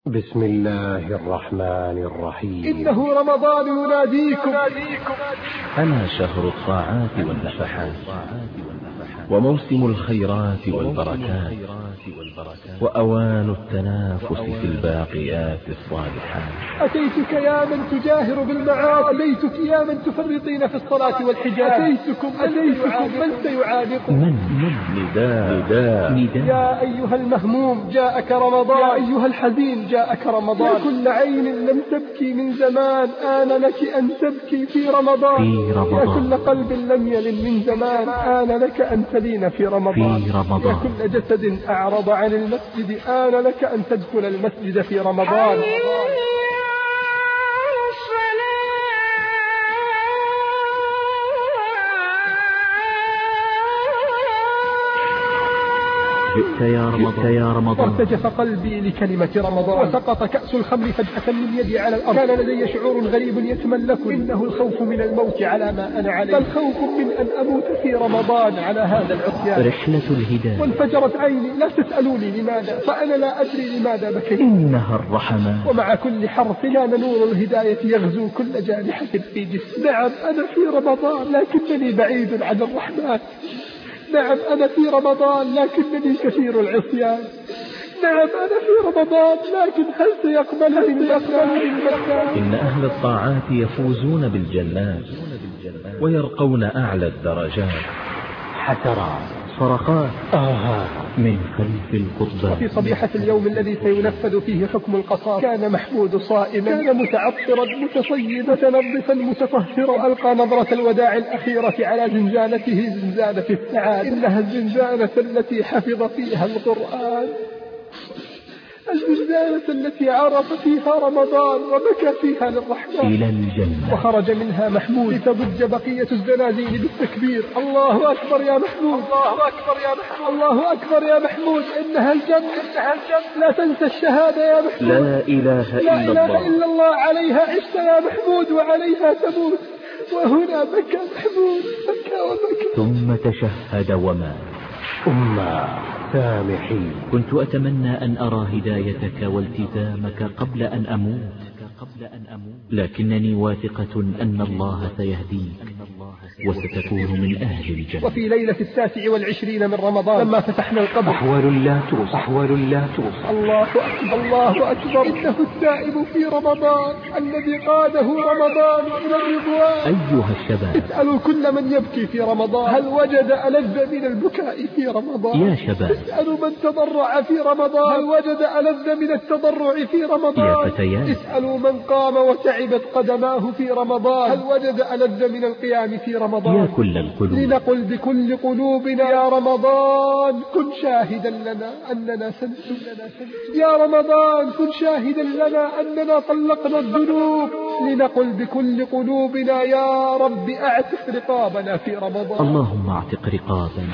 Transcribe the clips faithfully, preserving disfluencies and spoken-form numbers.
بسم الله الرحمن الرحيم. إنه رمضان يناديكم. أنا شهر الطاعات والنفحات وموسم الخيرات والبركات وأوان التنافس في الباقيات الصالحات. أتيتك يا من تجاهر بالمعاصي، أتيتك يا من تفرطين في الصلاة والحجاب، أتيتكم أتيتكم من سيعانقكم؟ من من نداء نداء نداء يا أيها المهموم جاءك رمضان، يا أيها الحزين جاءك رمضان، يا كل عين لم تبكي من زمان آن لك أن تبكي في رمضان، في رمضان. يا كل قلب لم يلن من زمان آن لك أن تلين في رمضان، في رمضان. يا كل جسد أعرض عن المسجد آن لك أن تدخل المسجد في رمضان. جئت يا رمضان يا رمضان. وارتجف قلبي لكلمة رمضان، وسقط كأس الخمر فجأة من يدي على الأرض. كان لدي شعور غريب يتملكني، إنه الخوف من الموت على ما أنا عليه، بل خوف من أن أموت في رمضان على هذا العصيان. رحلة الهداية. وانفجرت عيني، لا تسألوني لماذا، فأنا لا أدري لماذا بكيت. إنها الرحمات. ومع كل حرف كان نور الهداية يغزو كل جانحة في جسمي. نعم أنا في رمضان لكنني بعيد عن الرحمن. نعم أنا في رمضان لكنني كثير العصيان. نعم أنا في رمضان لكن هل سيقبلني المكان؟ إن أهل الطاعات يفوزون بالجنات ويرقون أعلى الدرجات. حسرات، صرخات، آهات من خلف القضبان. وفي صبيحة اليوم الذي سينفذ فيه حكم القصاص كان محمود صائما، كان متعطرا متصيدا متنظفا متطهرا، ألقى نظرة الوداع الأخيرة على زنزانته، زنزانة السعادة. إنها الزنزانة التي حفظ فيها القرآن، الزنزانة التي عرف فيها رمضان وبكى فيها للرحمن. إلى الجنة. وخرج منها محمود لتضج بقية الزنازين بالتكبير. الله أكبر يا محمود، الله أكبر يا محمود، الله أكبر يا محمود، إنها الجنة، إنها الجنة. لا تنسى الشهادة يا محمود. لا إله إلا الله. لا إله إلا الله. عليها عشت يا محمود وعليها تموت. وهنا بكى محمود، بكى وبكى. ثم تشهد ومات. أمة سامحين. كنت أتمنى أن أرى هدايتك والتزامك قبل أن أموت، لكنني واثقة أن الله سيهديك وستكون من أهل الجنة. وفي ليلة التاسع والعشرين من رمضان لما فتحنا القبر، أحوال لا توصف، أحوال لا توصف. الله أكبر، الله أكبر. إنه التائب في رمضان الذي قاده رمضان إلى الرضوان. أيها الشباب، اسألوا كل من يبكي في رمضان هل وجد ألذ من البكاء في رمضان. يا شباب، اسألوا من تضرع في رمضان هل وجد ألذ من التضرع في رمضان. يا فتيات، اسألوا من قام وتعبت قدماه في رمضان هل وجد ألذ من القيام في رمضان. يا كل القلوب، لنقل بكل قلوبنا يا رمضان كن شاهدا لنا أننا سنتم. يا رمضان كن شاهدا لنا أننا طلقنا الذنوب. لنقل بكل قلوبنا يا رب أعتق رقابنا في رمضان. اللهم اعتق رقابنا.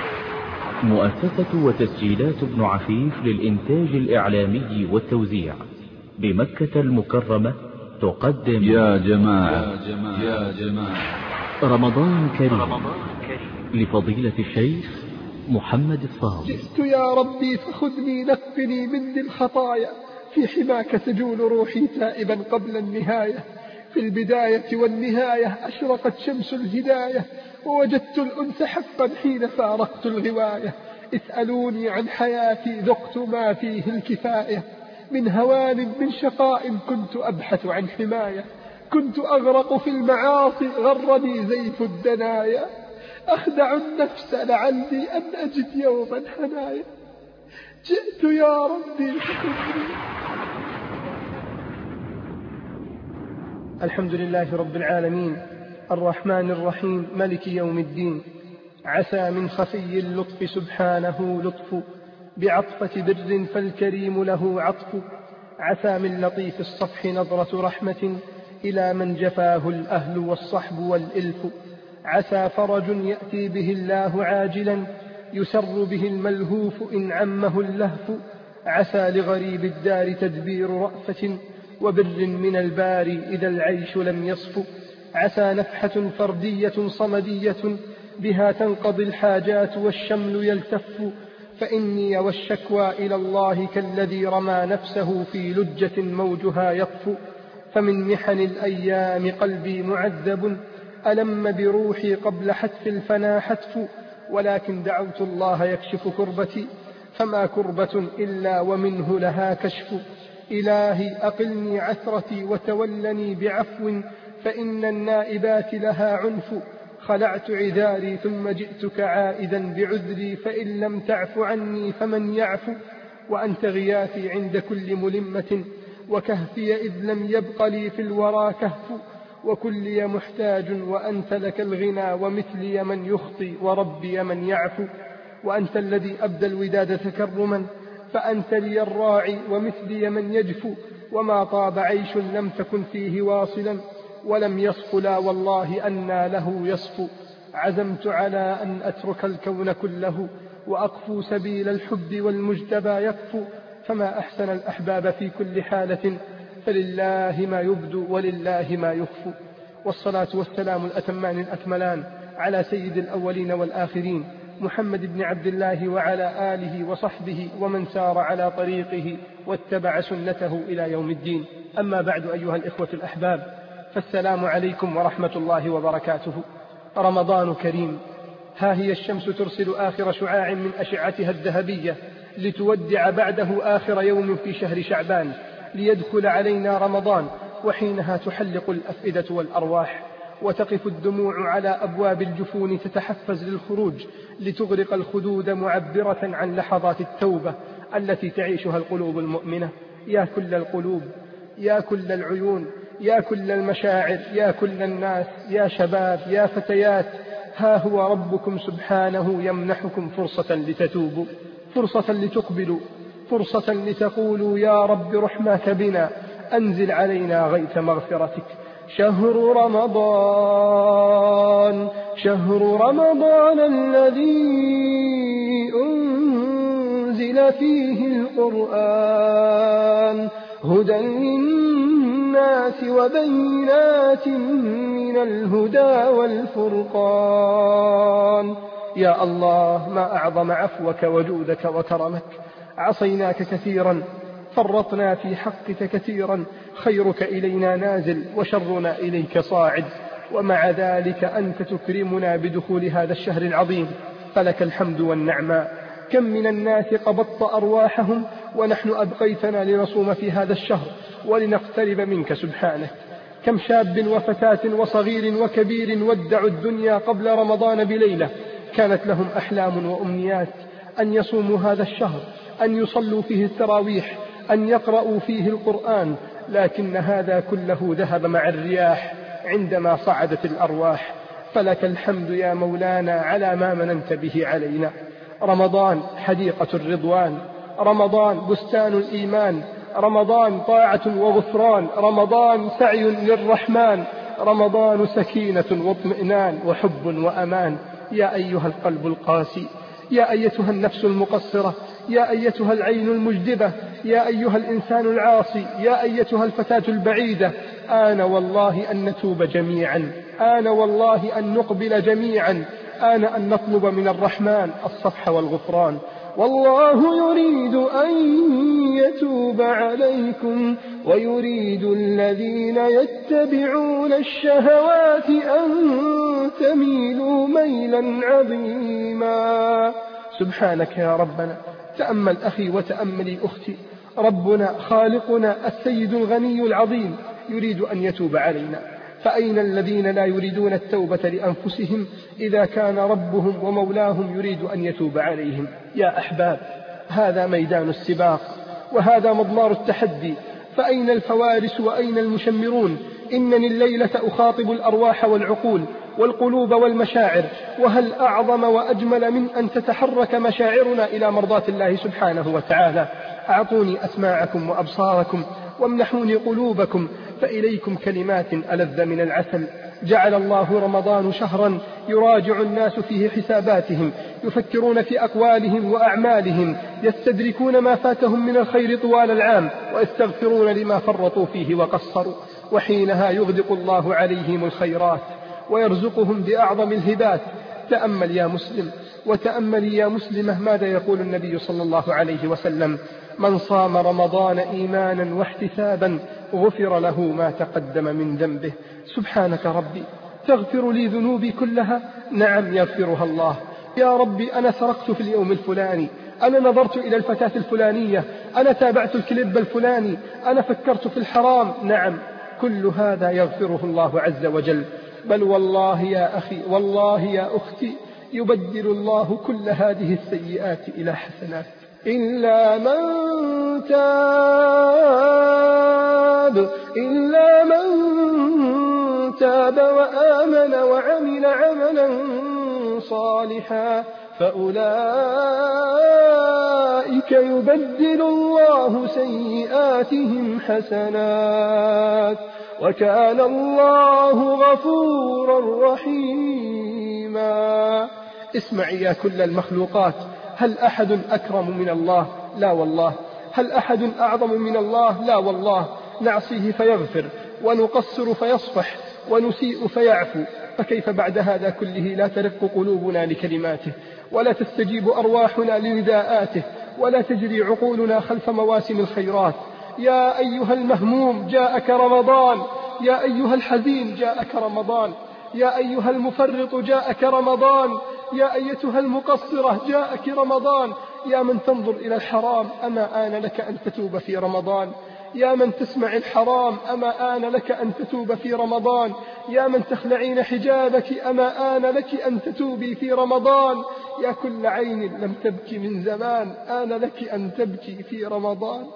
مؤسسة وتسجيلات ابن عفيف للإنتاج الإعلامي والتوزيع بمكة المكرمة تقدم يا جماعة يا جماعة رمضان كريم لفضيلة الشيخ محمد الصاوي. جئت يا ربي فخذني نقني من ذي الخطايا، في حماك تجول روحي تائبا قبل النهاية. في البداية والنهاية أشرقت شمس الهداية، ووجدت الأنس حقا حين فارقت الغواية. اسألوني عن حياتي ذقت ما فيه الكفاية، من هوان من شقاء كنت أبحث عن حماية. كنت أغرق في المعاصي غرني زيف الدنايا، أخدع النفس لعلي أن أجد يوما حنايا. جئت يا ربي فخذني. الحمد لله رب العالمين الرحمن الرحيم ملك يوم الدين. عسى من خفي اللطف سبحانه لطف، بعطفة بر فالكريم له عطف. عسى من لطيف الصفح نظرة رحمة، إلى من جفاه الأهل والصحب والإلف. عسى فرج يأتي به الله عاجلا، يسر به الملهوف إن عمه اللهف. عسى لغريب الدار تدبير رأفة، وبر من الباري إذا العيش لم يصف. عسى نفحة فردية صمدية، بها تنقضي الحاجات والشمل يلتف. فإني والشكوى إلى الله كالذي رمى نفسه في لجة موجها يطفو. فمن محن الأيام قلبي معذب، ألم بروحي قبل حتف الفنا حتف. ولكن دعوت الله يكشف كربتي، فما كربة إلا ومنه لها كشف. إلهي أقلني عثرتي وتولني بعفو، فإن النائبات لها عنف. خلعت عذاري ثم جئتك عائدا بعذري، فإن لم تعف عني فمن يعفو. وأنت غياثي عند كل ملمة، وكهفي إذ لم يبق لي في الورى كهف. وكلي محتاج وأنت لك الغنى، ومثلي من يخطي وربي من يعفو. وأنت الذي أبدى الوداد تكرما، فأنت لي الراعي ومثلي من يجفو. وما طاب عيش لم تكن فيه واصلا، ولم يصف لا والله أنى له يصف. عزمت على أن أترك الكون كله، وأقفو سبيل الحب والمجتبى يكفو. فما أحسن الأحباب في كل حالة، فلله ما يبدو ولله ما يخفو. والصلاة والسلام الأتمان الأكملان على سيد الأولين والآخرين، محمد بن عبد الله وعلى آله وصحبه ومن سار على طريقه واتبع سنته إلى يوم الدين. أما بعد، أيها الإخوة الأحباب، فالسلام عليكم ورحمة الله وبركاته. رمضان كريم، ها هي الشمس ترسل آخر شعاع من أشعتها الذهبية لتودع بعده آخر يوم في شهر شعبان، ليدخل علينا رمضان، وحينها تحلق الأفئدة والأرواح، وتقف الدموع على أبواب الجفون تتحفز للخروج، لتغرق الخدود معبرة عن لحظات التوبة التي تعيشها القلوب المؤمنة. يا كل القلوب، يا كل العيون، يا كل المشاعر، يا كل الناس، يا شباب، يا فتيات، ها هو ربكم سبحانه يمنحكم فرصة لتتوبوا، فرصة لتقبلوا، فرصة لتقولوا يا رب رحمك بنا، أنزل علينا غيث مغفرتك. شهر رمضان، شهر رمضان الذي أنزل فيه القرآن، هدى للناس وبينات من الهدى والفرقان. يا الله، ما أعظم عفوك وجودك وكرمك. عصيناك كثيرا، فرطنا في حقك كثيرا، خيرك إلينا نازل وشرنا إليك صاعد، ومع ذلك أنت تكرمنا بدخول هذا الشهر العظيم، فلك الحمد والنعمة. كم من الناس قبضت أرواحهم ونحن أبقيتنا لنصوم في هذا الشهر ولنقترب منك سبحانك. كم شاب وفتاة وصغير وكبير ودعوا الدنيا قبل رمضان بليلة، كانت لهم أحلام وأمنيات أن يصوموا هذا الشهر، أن يصلوا فيه التراويح، أن يقرأوا فيه القرآن، لكن هذا كله ذهب مع الرياح عندما صعدت الأرواح. فلك الحمد يا مولانا على ما مننت به علينا. رمضان حديقة الرضوان، رمضان بستان الإيمان، رمضان طاعة وغفران، رمضان سعي للرحمن، رمضان سكينة واطمئنان وحب وأمان. يا أيها القلب القاسي، يا أيتها النفس المقصرة، يا أيتها العين المجدبة، يا أيها الإنسان العاصي، يا أيتها الفتاة البعيدة، آن والله أن نتوب جميعا، آن والله أن نقبل جميعا، آن أن نطلب من الرحمن الصفح والغفران. والله يريد أن يتوب عليكم، ويريد الذين يتبعون الشهوات أن تميلوا ميلا عظيما. سبحانك يا ربنا. تأمل أخي وتأملي أختي، ربنا خالقنا السيد الغني العظيم يريد أن يتوب علينا، فأين الذين لا يريدون التوبة لأنفسهم إذا كان ربهم ومولاهم يريد أن يتوب عليهم؟ يا أحباب، هذا ميدان السباق، وهذا مضمار التحدي، فأين الفوارس وأين المشمرون؟ إنني الليلة أخاطب الأرواح والعقول والقلوب والمشاعر، وهل أعظم وأجمل من أن تتحرك مشاعرنا إلى مرضاة الله سبحانه وتعالى؟ أعطوني أسماعكم وأبصاركم وامنحوني قلوبكم، فإليكم كلمات ألذ من العسل. جعل الله رمضان شهرا يراجع الناس فيه حساباتهم، يفكرون في أقوالهم وأعمالهم، يستدركون ما فاتهم من الخير طوال العام، ويستغفرون لما فرطوا فيه وقصروا، وحينها يغدق الله عليهم الخيرات ويرزقهم بأعظم الهبات. تأمل يا مسلم، وتأملي يا مسلمة ماذا يقول النبي صلى الله عليه وسلم: من صام رمضان إيمانا واحتسابا غفر له ما تقدم من ذنبه. سبحانك ربي، تغفر لي ذنوبي كلها؟ نعم يغفرها الله. يا ربي أنا سرقت في اليوم الفلاني، أنا نظرت إلى الفتاة الفلانية، أنا تابعت الكليب الفلاني، أنا فكرت في الحرام. نعم كل هذا يغفره الله عز وجل. بل والله يا أخي، والله يا أختي، يبدل الله كل هذه السيئات إلى حسنات. إلا من تاب إلا من تاب وآمن وعمل عملا صالحا فأولئك يبدل الله سيئاتهم حسنات وكان الله غفورا رحيما. اسمعي يا كل المخلوقات، هل أحد أكرم من الله؟ لا والله. هل أحد أعظم من الله؟ لا والله. نعصيه فيغفر، ونقصر فيصفح، ونسيء فيعفو، فكيف بعد هذا كله لا ترق قلوبنا لكلماته، ولا تستجيب أرواحنا لنداءاته، ولا تجري عقولنا خلف مواسم الخيرات؟ يا أيها المهموم جاءك رمضان، يا أيها الحزين جاءك رمضان، يا أيها المفرط جاءك رمضان، يا أيتها المقصرة جاءك رمضان. يا من تنظر إلى الحرام، أما آن لك أن تتوب في رمضان؟ يا من تسمع الحرام، أما آن لك أن تتوب في رمضان؟ يا من تخلعين حجابك، أما آن لك أن تتوبي في رمضان؟ يا كل عين لم تبكي من زمان، آن لك أن تبكي في رمضان.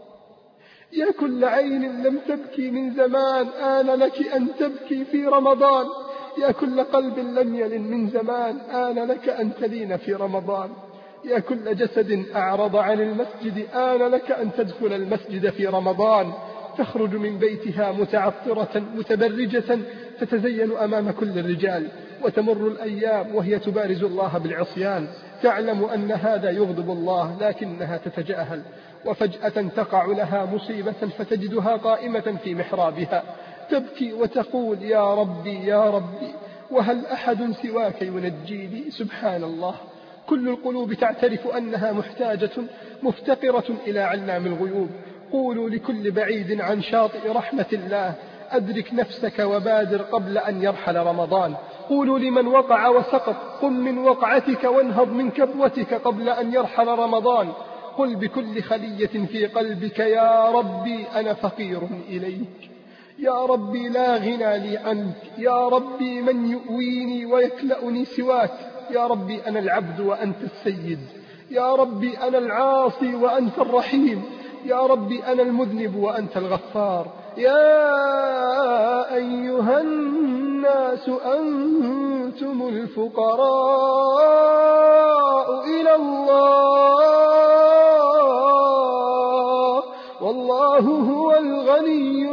يا كل عين لم تبكي من زمان، آن لك أن تبكي في رمضان. يا كل قلب لم يلن من زمان، آن لك أن تلين في رمضان. يا كل جسد أعرض عن المسجد، آن لك أن تدخل المسجد في رمضان. تخرج من بيتها متعطرة متبرجة تتزين أمام كل الرجال، وتمر الأيام وهي تبارز الله بالعصيان، تعلم أن هذا يغضب الله لكنها تتجاهل، وفجأة تقع لها مصيبة فتجدها قائمة في محرابها تبكي وتقول: يا ربي يا ربي، وهل أحد سواك ينجيني؟ سبحان الله. كل القلوب تعترف أنها محتاجة مفتقرة إلى علام الغيوب. قولوا لكل بعيد عن شاطئ رحمة الله: أدرك نفسك وبادر قبل أن يرحل رمضان. قولوا لمن وقع وسقط: قم من وقعتك وانهض من كبوتك قبل أن يرحل رمضان. قل بكل خلية في قلبك: يا ربي أنا فقير إليك، يا ربي لا غنى لي عنك، يا ربي من يؤويني ويكلأني سواك، يا ربي أنا العبد وأنت السيد، يا ربي أنا العاصي وأنت الرحيم، يا ربي أنا المذنب وأنت الغفار. يا أيها الناس أنتم الفقراء إلى الله، والله هو الغني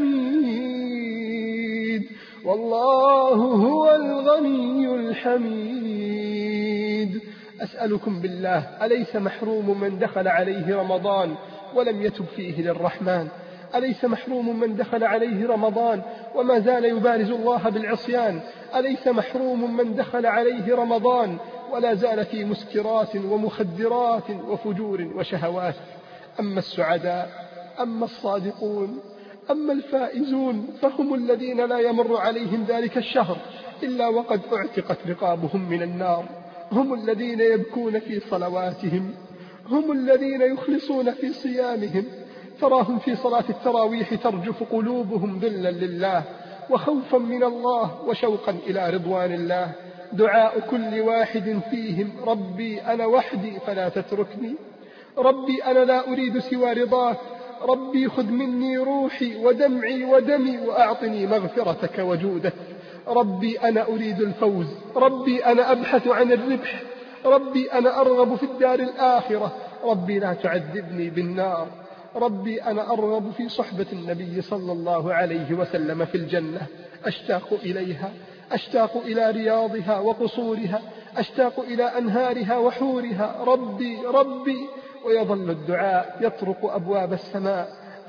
الحميد، والله هو الغني الحميد. أسألكم بالله، أليس محروم من دخل عليه رمضان ولم يتب فيه للرحمن؟ أليس محروم من دخل عليه رمضان وما زال يبارز الله بالعصيان؟ أليس محروم من دخل عليه رمضان ولا زال في مسكرات ومخدرات وفجور وشهوات؟ أما السعداء، أما الصادقون، أما الفائزون فهم الذين لا يمر عليهم ذلك الشهر إلا وقد أعتقت رقابهم من النار. هم الذين يبكون في صلواتهم، هم الذين يخلصون في صيامهم. تراهم في صلاة التراويح ترجف قلوبهم ذلا لله وخوفا من الله وشوقا إلى رضوان الله. دعاء كل واحد فيهم: ربي أنا وحدي فلا تتركني، ربي أنا لا أريد سوى رضاك، ربي خذ مني روحي ودمعي ودمي وأعطني مغفرتك وجودك، ربي أنا أريد الفوز، ربي أنا أبحث عن الربح، ربي أنا أرغب في الدار الآخرة، ربي لا تعذبني بالنار، ربي أنا أرغب في صحبة النبي صلى الله عليه وسلم في الجنة، أشتاق إليها، أشتاق إلى رياضها وقصورها، أشتاق إلى أنهارها وحورها. ربي ربي. ويظل الدعاء يطرق أبواب السماء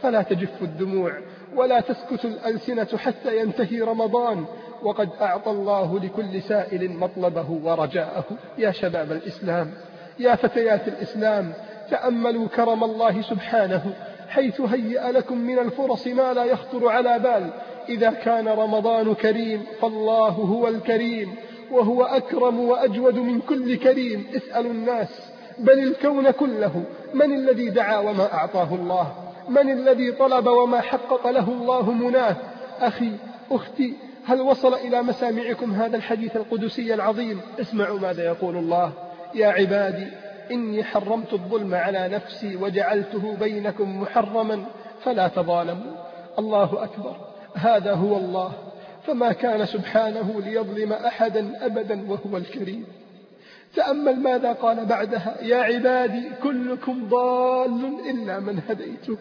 فلا تجف الدموع ولا تسكت الألسنة حتى ينتهي رمضان وقد أعطى الله لكل سائل مطلبه ورجاءه. يا شباب الإسلام، يا فتيات الإسلام، تأملوا كرم الله سبحانه حيث هيأ لكم من الفرص ما لا يخطر على بال. إذا كان رمضان كريم فالله هو الكريم، وهو أكرم وأجود من كل كريم. اسألوا الناس بل الكون كله، من الذي دعا وما أعطاه الله؟ من الذي طلب وما حقق له الله مناه؟ أخي أختي، هل وصل إلى مسامعكم هذا الحديث القدسي العظيم؟ اسمعوا ماذا يقول الله: يا عبادي إني حرمت الظلم على نفسي وجعلته بينكم محرما فلا تظالموا. الله أكبر، هذا هو الله، فما كان سبحانه ليظلم أحدا أبدا وهو الكريم. تأمل ماذا قال بعدها: يا عبادي كلكم ضال إلا من هديته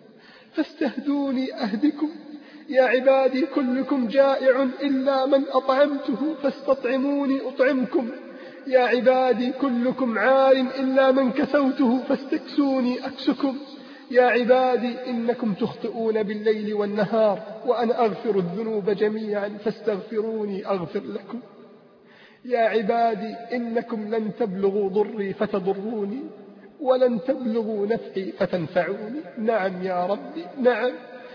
فاستهدوني أهدكم. يا عبادي كلكم جائع إلا من أطعمته فاستطعموني أطعمكم. يا عبادي كلكم عار إلا من كسوته فاستكسوني أكسكم. يا عبادي إنكم تخطئون بالليل والنهار وأنا أغفر الذنوب جميعا فاستغفروني أغفر لكم. يا عبادي إنكم لن تبلغوا ضري فتضروني ولن تبلغوا نفعي فتنفعوني. نعم يا ربي نعم،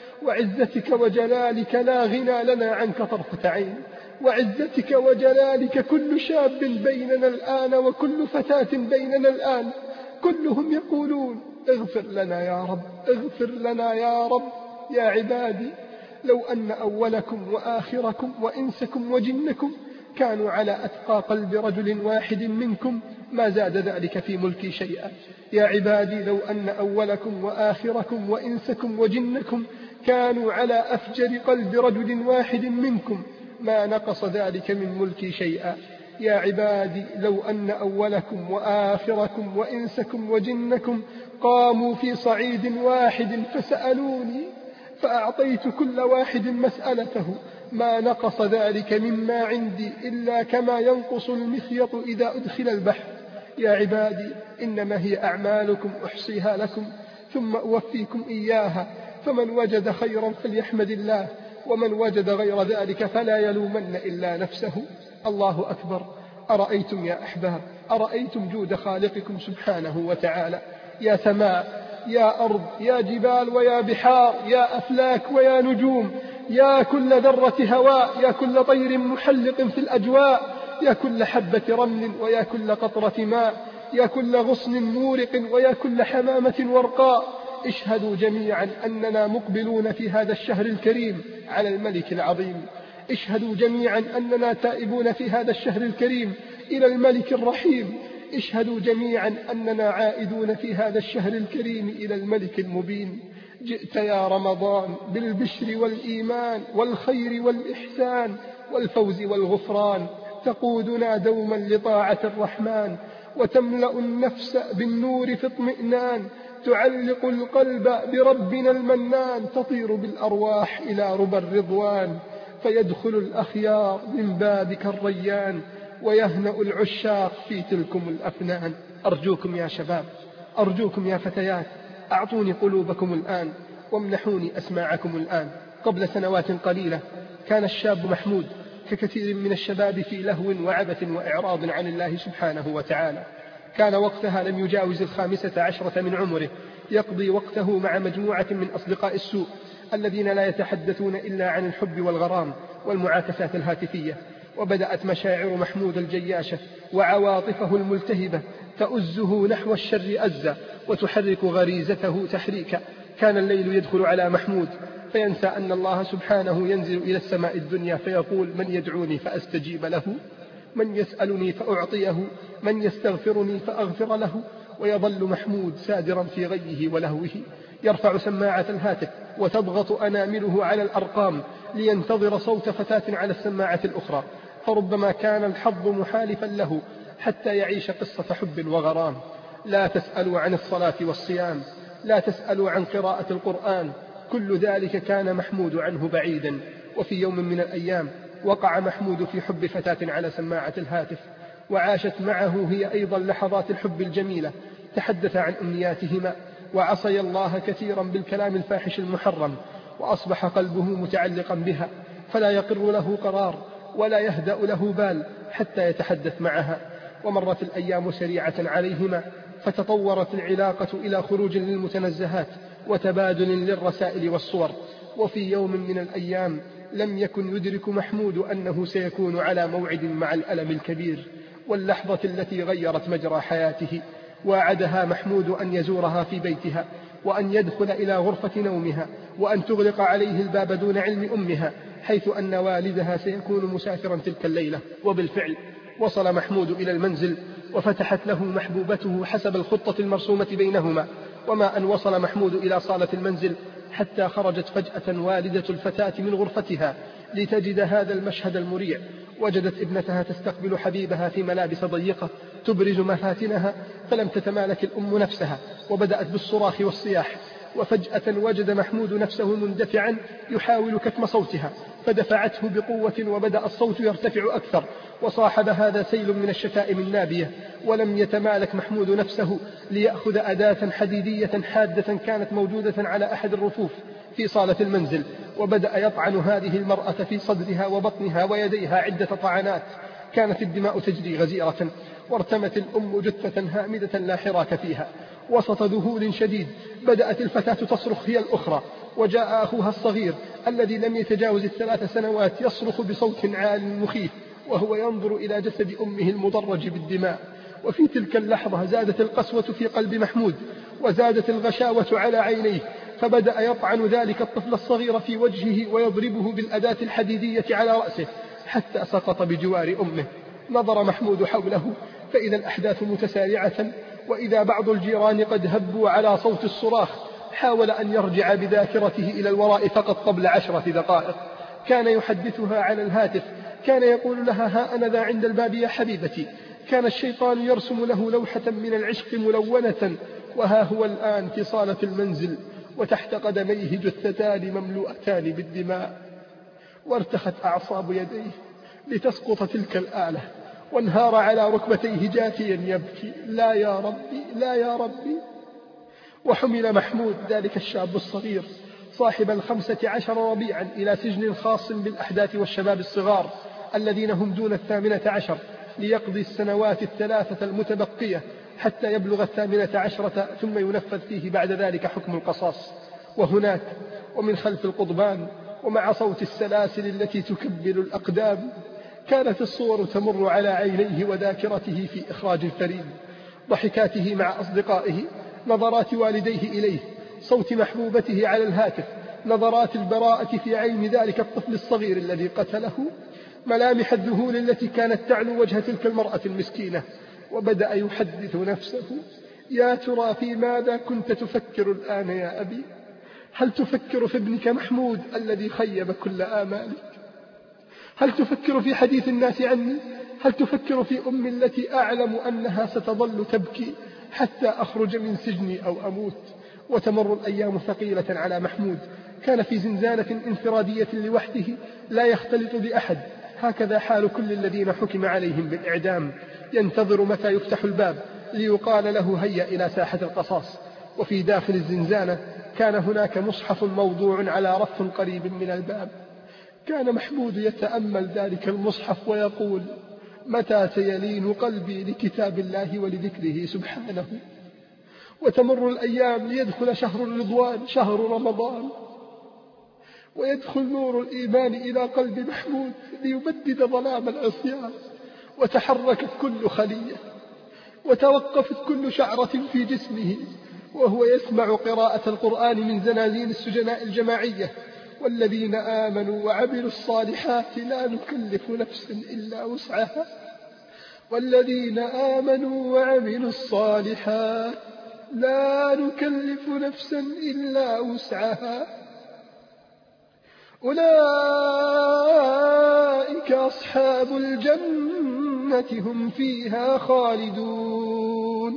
وعزتك وجلالك لا غنى لنا عنك طرفة عين. وعزتك وجلالك كل شاب بيننا الآن وكل فتاة بيننا الآن كلهم يقولون: اغفر لنا يا رب، اغفر لنا يا رب. يا عبادي لو أن أولكم وآخركم وإنسكم وجنكم كانوا على أتقى قلب رجل واحد منكم ما زاد ذلك في ملكي شيئا. يا عبادي لو أن أولكم وآخركم وإنسكم وجنكم كانوا على أفجر قلب رجل واحد منكم ما نقص ذلك من ملكي شيئا. يا عبادي لو أن أولكم وآخركم وإنسكم وجنكم قاموا في صعيد واحد فسألوني فأعطيت كل واحد مسألته ما نقص ذلك مما عندي إلا كما ينقص المخيط إذا أدخل البحر. يا عبادي إنما هي أعمالكم أحصيها لكم ثم أوفيكم إياها، فمن وجد خيرا فليحمد الله ومن وجد غير ذلك فلا يلومن إلا نفسه. الله أكبر. أرأيتم يا أحباب، أرأيتم جود خالقكم سبحانه وتعالى؟ يا سماء، يا أرض، يا جبال ويا بحار، يا أفلاك ويا نجوم، يا كل ذرة هواء، يا كل طير محلق في الأجواء، يا كل حبة رمل ويا كل قطرة ماء، يا كل غصن مورق ويا كل حمامة ورقاء، اشهدوا جميعا أننا مقبلون في هذا الشهر الكريم على الملك العظيم. اشهدوا جميعا أننا تائبون في هذا الشهر الكريم إلى الملك الرحيم. اشهدوا جميعا أننا عائدون في هذا الشهر الكريم إلى الملك المبين. جئت يا رمضان بالبشر والإيمان والخير والإحسان والفوز والغفران، تقودنا دوما لطاعة الرحمن وتملأ النفس بالنور في اطمئنان، تعلق القلب بربنا المنان، تطير بالأرواح إلى ربى الرضوان، فيدخل الأخيار من بابك الريان ويهنأ العشاق في تلكم الأفنان. أرجوكم يا شباب، أرجوكم يا فتيات، أعطوني قلوبكم الآن وامنحوني أسماعكم الآن. قبل سنوات قليلة كان الشاب محمود ككثير من الشباب في لهو وعبث وإعراض عن الله سبحانه وتعالى. كان وقتها لم يجاوز الخامسة عشرة من عمره، يقضي وقته مع مجموعة من أصدقاء السوء الذين لا يتحدثون إلا عن الحب والغرام والمعاكسات الهاتفية. وبدأت مشاعر محمود الجياشة وعواطفه الملتهبة تؤزه نحو الشر أزا وتحرك غريزته تحريكا. كان الليل يدخل على محمود فينسى أن الله سبحانه ينزل إلى السماء الدنيا فيقول: من يدعوني فأستجيب له، من يسألني فأعطيه، من يستغفرني فأغفر له. ويظل محمود سادرا في غيه ولهوه، يرفع سماعة الهاتف وتضغط أنامله على الأرقام لينتظر صوت فتاة على السماعة الأخرى، فربما كان الحظ محالفا له حتى يعيش قصة حب وغرام. لا تسألوا عن الصلاة والصيام، لا تسألوا عن قراءة القرآن، كل ذلك كان محمود عنه بعيدا. وفي يوم من الأيام وقع محمود في حب فتاة على سماعة الهاتف، وعاشت معه هي أيضا لحظات الحب الجميلة. تحدث عن أمنياتهما وعصي الله كثيرا بالكلام الفاحش المحرم، وأصبح قلبه متعلقا بها فلا يقر له قرار ولا يهدأ له بال حتى يتحدث معها. ومرت الأيام سريعة عليهما، فتطورت العلاقة إلى خروج للمتنزهات وتبادل للرسائل والصور. وفي يوم من الأيام لم يكن يدرك محمود أنه سيكون على موعد مع الألم الكبير واللحظة التي غيرت مجرى حياته. وعدها محمود أن يزورها في بيتها، وأن يدخل إلى غرفة نومها، وأن تغلق عليه الباب دون علم أمها، حيث أن والدها سيكون مسافرا تلك الليلة. وبالفعل وصل محمود إلى المنزل، وفتحت له محبوبته حسب الخطة المرسومة بينهما. وما أن وصل محمود إلى صالة المنزل حتى خرجت فجأة والدة الفتاة من غرفتها لتجد هذا المشهد المريع. وجدت ابنتها تستقبل حبيبها في ملابس ضيقة تبرز مفاتنها، فلم تتمالك الأم نفسها وبدأت بالصراخ والصياح. وفجأة وجد محمود نفسه مندفعا يحاول كتم صوتها، فدفعته بقوة وبدأ الصوت يرتفع أكثر، وصاحب هذا سيل من الشتائم النابية. ولم يتمالك محمود نفسه ليأخذ أداة حديدية حادة كانت موجودة على أحد الرفوف في صالة المنزل، وبدأ يطعن هذه المرأة في صدرها وبطنها ويديها عدة طعنات. كانت الدماء تجري غزيرة، وارتمت الأم جثة هامدة لا حراك فيها. وسط ذهول شديد بدأت الفتاة تصرخ هي الأخرى، وجاء أخوها الصغير الذي لم يتجاوز الثلاث سنوات يصرخ بصوت عال مخيف وهو ينظر إلى جسد أمه المدرج بالدماء. وفي تلك اللحظة زادت القسوة في قلب محمود، وزادت الغشاوة على عينيه، فبدأ يطعن ذلك الطفل الصغير في وجهه ويضربه بالأداة الحديدية على رأسه حتى سقط بجوار أمه. نظر محمود حوله فإذا الأحداث متسارعة، وإذا بعض الجيران قد هبوا على صوت الصراخ. حاول أن يرجع بذاكرته إلى الوراء فقط قبل عشرة دقائق. كان يحدثها على الهاتف، كان يقول لها: ها أنا ذا عند الباب يا حبيبتي. كان الشيطان يرسم له لوحة من العشق ملونة، وها هو الآن في صالة المنزل وتحت قدميه جثتان مملوءتان بالدماء. وارتخت أعصاب يديه لتسقط تلك الآلة، وانهار على ركبتيه جاثيا يبكي: لا يا ربي، لا يا ربي. وحمل محمود ذلك الشاب الصغير صاحب الخمسة عشر ربيعا إلى سجن خاص بالأحداث والشباب الصغار الذين هم دون الثامنة عشر، ليقضي السنوات الثلاثة المتبقية حتى يبلغ الثامنة عشرة، ثم ينفذ فيه بعد ذلك حكم القصاص. وهناك ومن خلف القضبان ومع صوت السلاسل التي تكبل الأقدام كانت الصور تمر على عينيه وذاكرته في إخراج فريد: ضحكاته مع أصدقائه، نظرات والديه إليه، صوت محبوبته على الهاتف، نظرات البراءة في عين ذلك الطفل الصغير الذي قتله، ملامح الذهول التي كانت تعلو وجه تلك المرأة المسكينة. وبدأ يحدث نفسه: يا ترى في ماذا كنت تفكر الآن يا أبي؟ هل تفكر في ابنك محمود الذي خيب كل آمالك؟ هل تفكر في حديث الناس عني؟ هل تفكر في أمي التي أعلم أنها ستظل تبكي حتى أخرج من سجني أو أموت؟ وتمر الأيام ثقيلة على محمود. كان في زنزانة انفرادية لوحده لا يختلط بأحد. هكذا حال كل الذين حكم عليهم بالإعدام، ينتظر متى يفتح الباب ليقال له: هيا إلى ساحة القصاص. وفي داخل الزنزانة كان هناك مصحف موضوع على رف قريب من الباب. كان محمود يتأمل ذلك المصحف ويقول: متى سيلين قلبي لكتاب الله ولذكره سبحانه؟ وتمر الأيام ليدخل شهر الرضوان، شهر رمضان، ويدخل نور الإيمان إلى قلب محمود ليبدد ظلام العصيان. وتحركت كل خلية، وتوقفت كل شعرة في جسمه وهو يسمع قراءة القرآن من زنازين السجناء الجماعية: والذين آمنوا وعملوا الصالحات لا نكلف نفسا إلا وسعها، والذين آمنوا وعملوا الصالحات لا نكلف نفسا إلا وسعها، أولئك أصحاب الجنة هم فيها خالدون.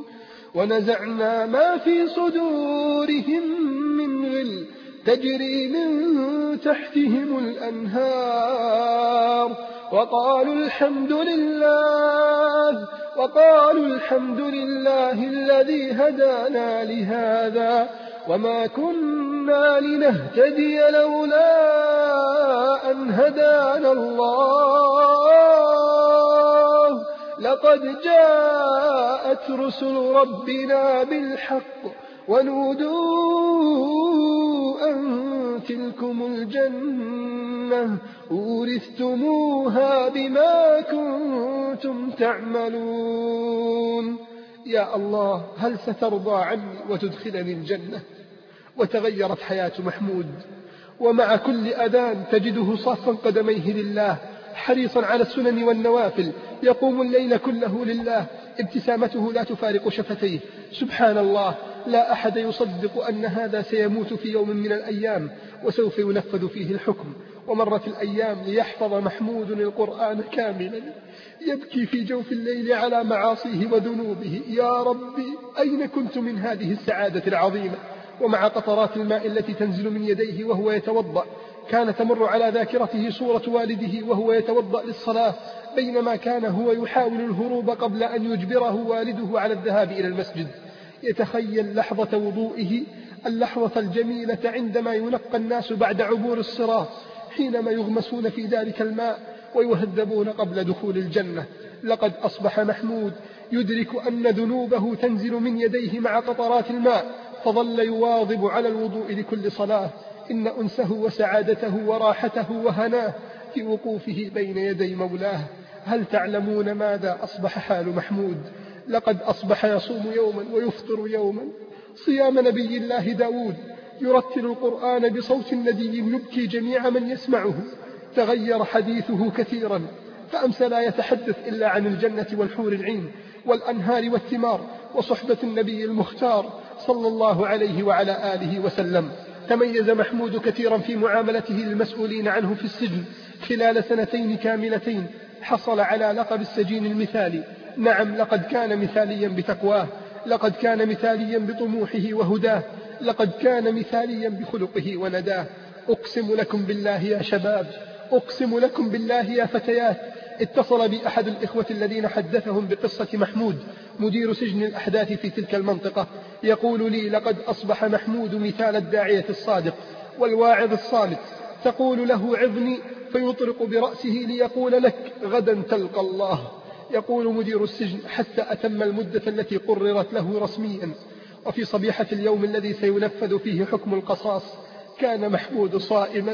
ونزعنا ما في صدورهم من غل تجري من من تحتهم الأنهار وقالوا الحمد لله وقالوا الحمد لله الذي هدانا لهذا وما كنا لنهتدي لولا أن هدانا الله لقد جاءت رسل ربنا بالحق ونودوا أن تلكم الجنة أورثتموها بما كنتم تعملون. يا الله هل سترضى عني وتدخلني الجنة؟ وتغيرت حياة محمود، ومع كل أذان تجده صافا قدميه لله، حريصا على السنن والنوافل، يقوم الليل كله لله، ابتسامته لا تفارق شفتيه. سبحان الله، لا أحد يصدق أن هذا سيموت في يوم من الأيام وسوف ينفذ فيه الحكم. ومرت الأيام ليحفظ محمود القرآن كاملا، يبكي في جوف الليل على معاصيه وذنوبه. يا ربي أين كنت من هذه السعادة العظيمة؟ ومع قطرات الماء التي تنزل من يديه وهو يتوضأ، كان تمر على ذاكرته صورة والده وهو يتوضأ للصلاة، بينما كان هو يحاول الهروب قبل أن يجبره والده على الذهاب إلى المسجد. يتخيل لحظة وضوئه، اللحظة الجميلة عندما ينقى الناس بعد عبور الصراط، حينما يغمسون في ذلك الماء ويهذبون قبل دخول الجنة. لقد أصبح محمود يدرك أن ذنوبه تنزل من يديه مع قطرات الماء، فظل يواظب على الوضوء لكل صلاة. إن أنسه وسعادته وراحته وهناه في وقوفه بين يدي مولاه. هل تعلمون ماذا أصبح حال محمود؟ لقد أصبح يصوم يوما ويفطر يوما، صيام نبي الله داود، يرتل القرآن بصوت ندي يبكي جميع من يسمعه. تغير حديثه كثيرا، فأمس لا يتحدث إلا عن الجنة والحور العين والأنهار والثمار وصحبة النبي المختار صلى الله عليه وعلى آله وسلم. تميز محمود كثيرا في معاملته للمسؤولين عنه في السجن. خلال سنتين كاملتين حصل على لقب السجين المثالي. نعم، لقد كان مثاليا بتقواه، لقد كان مثاليا بطموحه وهداه، لقد كان مثاليا بخلقه ونداه. أقسم لكم بالله يا شباب، أقسم لكم بالله يا فتيات، اتصل بي أحد الإخوة الذين حدثهم بقصة محمود، مدير سجن الأحداث في تلك المنطقة، يقول لي: لقد أصبح محمود مثال الداعية الصادق والواعظ الصامت. تقول له: عظني، فيطرق برأسه ليقول لك: غدا تلقى الله. يقول مدير السجن: حتى أتم المدة التي قررت له رسميا. وفي صبيحة اليوم الذي سينفذ فيه حكم القصاص كان محمود صائما،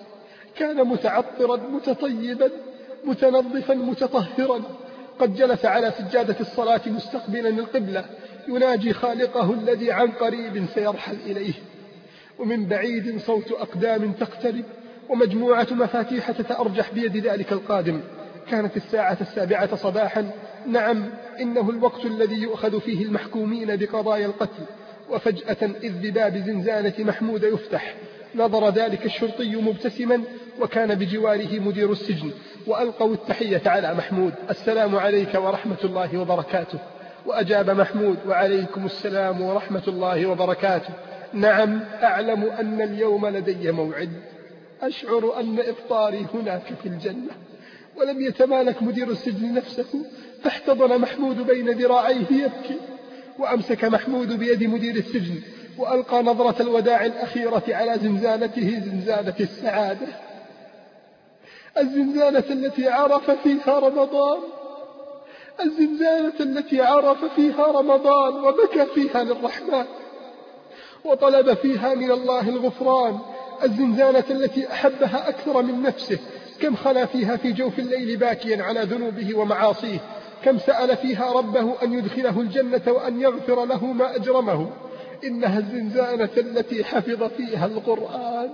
كان متعطرا متطيبا متنظفا متطهرا، قد جلس على سجادة الصلاة مستقبلا القبلة يناجي خالقه الذي عن قريب سيرحل إليه. ومن بعيد صوت أقدام تقترب ومجموعة مفاتيح تتأرجح بيد ذلك القادم. كانت الساعة السابعة صباحا، نعم إنه الوقت الذي يؤخذ فيه المحكومين بقضايا القتل. وفجأة إذ بباب زنزانة محمود يفتح، نظر ذلك الشرطي مبتسما، وكان بجواره مدير السجن، وألقوا التحية على محمود: السلام عليك ورحمة الله وبركاته. وأجاب محمود: وعليكم السلام ورحمة الله وبركاته. نعم، أعلم أن اليوم لدي موعد، أشعر أن إفطاري هناك في الجنة. ولم يتمالك مدير السجن نفسه، فاحتضن محمود بين ذراعيه يبكي، وأمسك محمود بيد مدير السجن وألقى نظرة الوداع الأخيرة على زنزانته، زنزانة السعادة، الزنزانة التي عرف فيها رمضان، الزنزانة التي عرف فيها رمضان وبكى فيها للرحمن وطلب فيها من الله الغفران، الزنزانة التي أحبها أكثر من نفسه. كم خلا فيها في جوف الليل باكيا على ذنوبه ومعاصيه، كم سأل فيها ربه أن يدخله الجنة وأن يغفر له ما أجرمه. إنها الزنزانة التي حفظ فيها القرآن.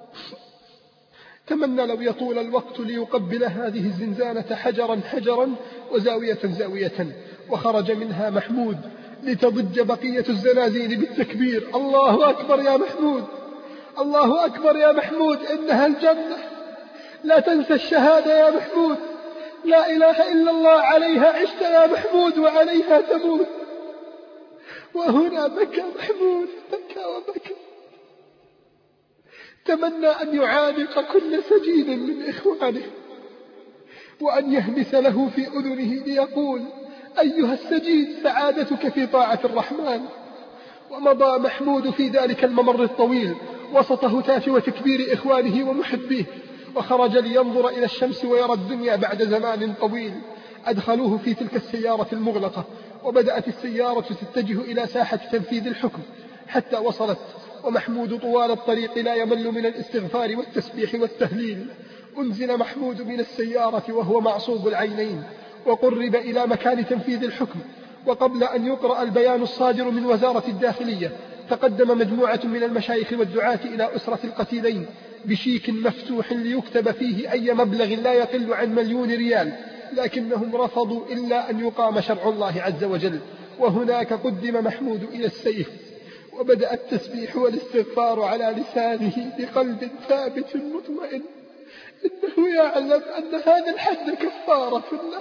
تمنى لو يطول الوقت ليقبل هذه الزنزانة حجرا حجرا وزاوية زاوية. وخرج منها محمود لتضج بقية الزنازين بالتكبير: الله أكبر يا محمود، الله أكبر يا محمود، إنها الجنة، لا تنسى الشهادة يا محمود، لا إله إلا الله، عليها عشت يا محمود وعليها تموت. وهنا بكى محمود، بكى وبكى. تمنى أن يعانق كل سجين من إخوانه وأن يهمس له في أذنه ليقول: أيها السجين، سعادتك في طاعة الرحمن. ومضى محمود في ذلك الممر الطويل وسط هتاف وتكبير إخوانه ومحبيه، وخرج لينظر إلى الشمس ويرى الدنيا بعد زمان طويل. أدخلوه في تلك السيارة المغلقة، وبدأت السيارة تتجه إلى ساحة تنفيذ الحكم حتى وصلت، ومحمود طوال الطريق لا يمل من الاستغفار والتسبيح والتهليل. أنزل محمود من السيارة وهو معصوب العينين، وقرب إلى مكان تنفيذ الحكم. وقبل أن يقرأ البيان الصادر من وزارة الداخلية، تقدم مجموعة من المشايخ والدعاة إلى أسرة القتيلين بشيك مفتوح ليكتب فيه أي مبلغ لا يقل عن مليون ريال، لكنهم رفضوا إلا أن يقام شرع الله عز وجل. وهناك قدم محمود إلى السيف، وبدأ التسبيح والاستغفار على لسانه بقلب ثابت مطمئن. إنه يعلم أن هذا الحد كفارة له،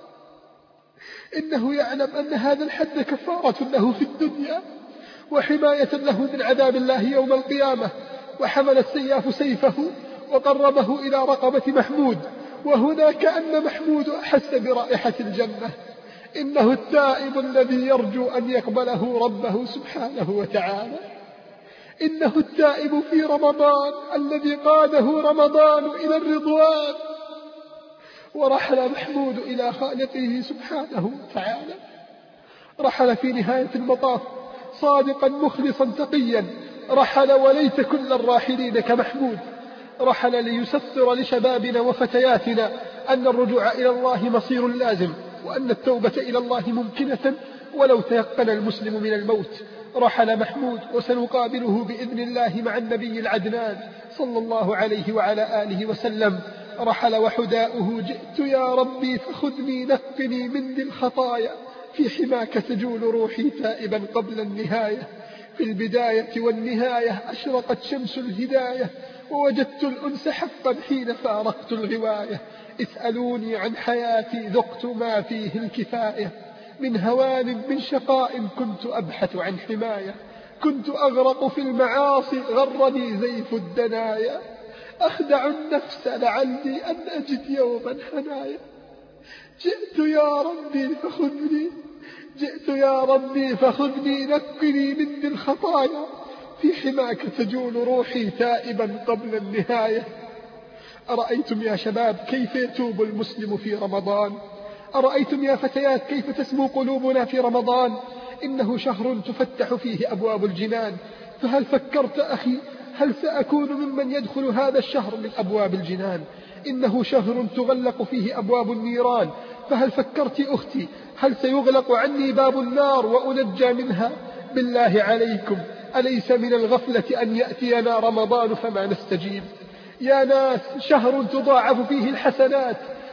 إنه يعلم أن هذا الحد كفارة له في الدنيا وحماية له من عذاب الله يوم القيامة. وحمل السياف سيفه وقربه إلى رقبة محمود، وهنا كأن محمود أحس برائحة الجنة. إنه التائب الذي يرجو أن يقبله ربه سبحانه وتعالى. إنه التائب في رمضان الذي قاده رمضان إلى الرضوان. ورحل محمود إلى خالقه سبحانه وتعالى. رحل في نهاية المطاف صادقا مخلصا تقيا. رحل وليت كل الراحلين كمحمود. رحل ليسطر لشبابنا وفتياتنا أن الرجوع إلى الله مصير لازم، وأن التوبة إلى الله ممكنة ولو تيقن المسلم من الموت. رحل محمود، وسنقابله بإذن الله مع النبي العدنان صلى الله عليه وعلى آله وسلم. رحل وحداؤه: جئت يا ربي فخذني نقني من ذي الخطايا، في حماك تجول روحي تائبا قبل النهاية. في البداية والنهاية أشرقت شمس الهداية، ووجدت الأنس حقا حين فارقت الغواية. اسألوني عن حياتي ذقت ما فيه الكفاية، من هوان من شقاء كنت أبحث عن حماية. كنت أغرق في المعاصي غرني زيف الدنايا، أخدع النفس لعلي أن أجد يوما حنايا. جئت يا ربي فخذني جئت يا ربي فخذني نقني من ذي الخطايا، في حماك تجول روحي تائبا قبل النهاية. أرأيتم يا شباب كيف يتوب المسلم في رمضان؟ أرأيتم يا فتيات كيف تسمو قلوبنا في رمضان؟ إنه شهر تفتح فيه أبواب الجنان. فهل فكرت أخي، هل سأكون ممن يدخل هذا الشهر من أبواب الجنان؟ إنه شهر تغلق فيه أبواب النيران. فهل فكرت أختي، هل سيغلق عني باب النار وأنجى منها؟ بالله عليكم، أليس من الغفلة أن يأتينا رمضان فما نستجيب؟ يا ناس، شهر تضاعف فيه الحسنات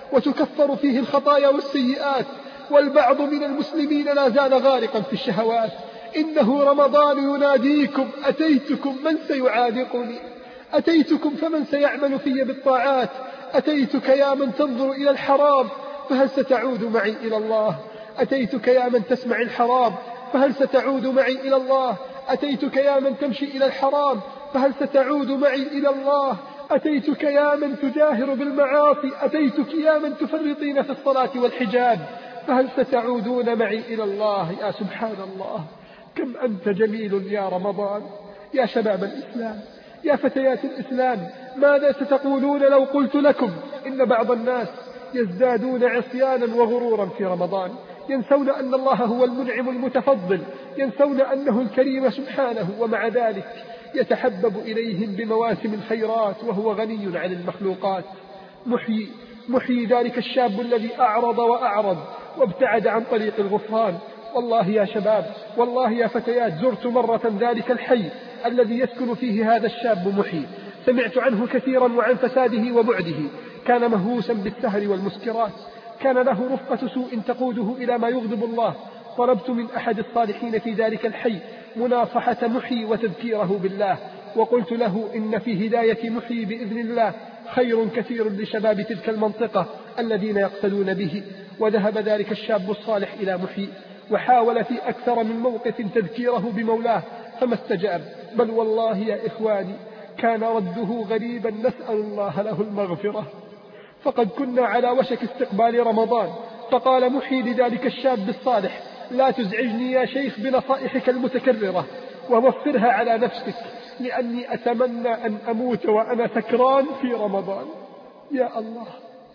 وتكفر فيه الخطايا والسيئات، والبعض من المسلمين لا زال غارقا في الشهوات. إنه رمضان يناديكم: أتيتكم من سيعانقني؟ أتيتكم فمن سيعمل في بالطاعات؟ أتيتك يا من تنظر إلى الحرام، فهل ستعود معي إلى الله؟ أتيتك يا من تسمع الحرام، فهل ستعود معي إلى الله؟ أتيتك يا من تمشي إلى الحرام، فهل ستعود معي إلى الله؟ أتيتك يا من تجاهر بالمعاصي، أتيتك يا من تفرطين في الصلاة والحجاب، فهل ستعودون معي إلى الله؟ يا سبحان الله، كم أنت جميل يا رمضان. يا شباب الإسلام، يا فتيات الإسلام، ماذا ستقولون لو قلت لكم إن بعض الناس يزدادون عصيانا وغرورا في رمضان، ينسون أن الله هو المنعم المتفضل، ينسون أنه الكريم سبحانه، ومع ذلك يتحبب إليهم بمواسم الخيرات وهو غني عن المخلوقات. محيي محيي ذلك الشاب الذي أعرض وأعرض وابتعد عن طريق الغفران. والله يا شباب، والله يا فتيات، زرت مرة ذلك الحي الذي يسكن فيه هذا الشاب محيي. سمعت عنه كثيرا وعن فساده وبعده. كان مهووسا بالسهر والمسكرات، كان له رفقة سوء تقوده إلى ما يغضب الله. طلبت من أحد الصالحين في ذلك الحي مناصحة محيي وتذكيره بالله، وقلت له إن في هداية محيي بإذن الله خير كثير لشباب تلك المنطقة الذين يقتدون به. وذهب ذلك الشاب الصالح إلى محيي وحاول في أكثر من موقف تذكيره بمولاه فما استجاب. بل والله يا إخواني، كان رده غريبا، نسأل الله له المغفرة. فقد كنا على وشك استقبال رمضان، فقال محي لذلك الشاب الصالح: لا تزعجني يا شيخ بنصائحك المتكررة، ووفرها على نفسك، لأني أتمنى أن أموت وأنا سكران في رمضان. يا الله،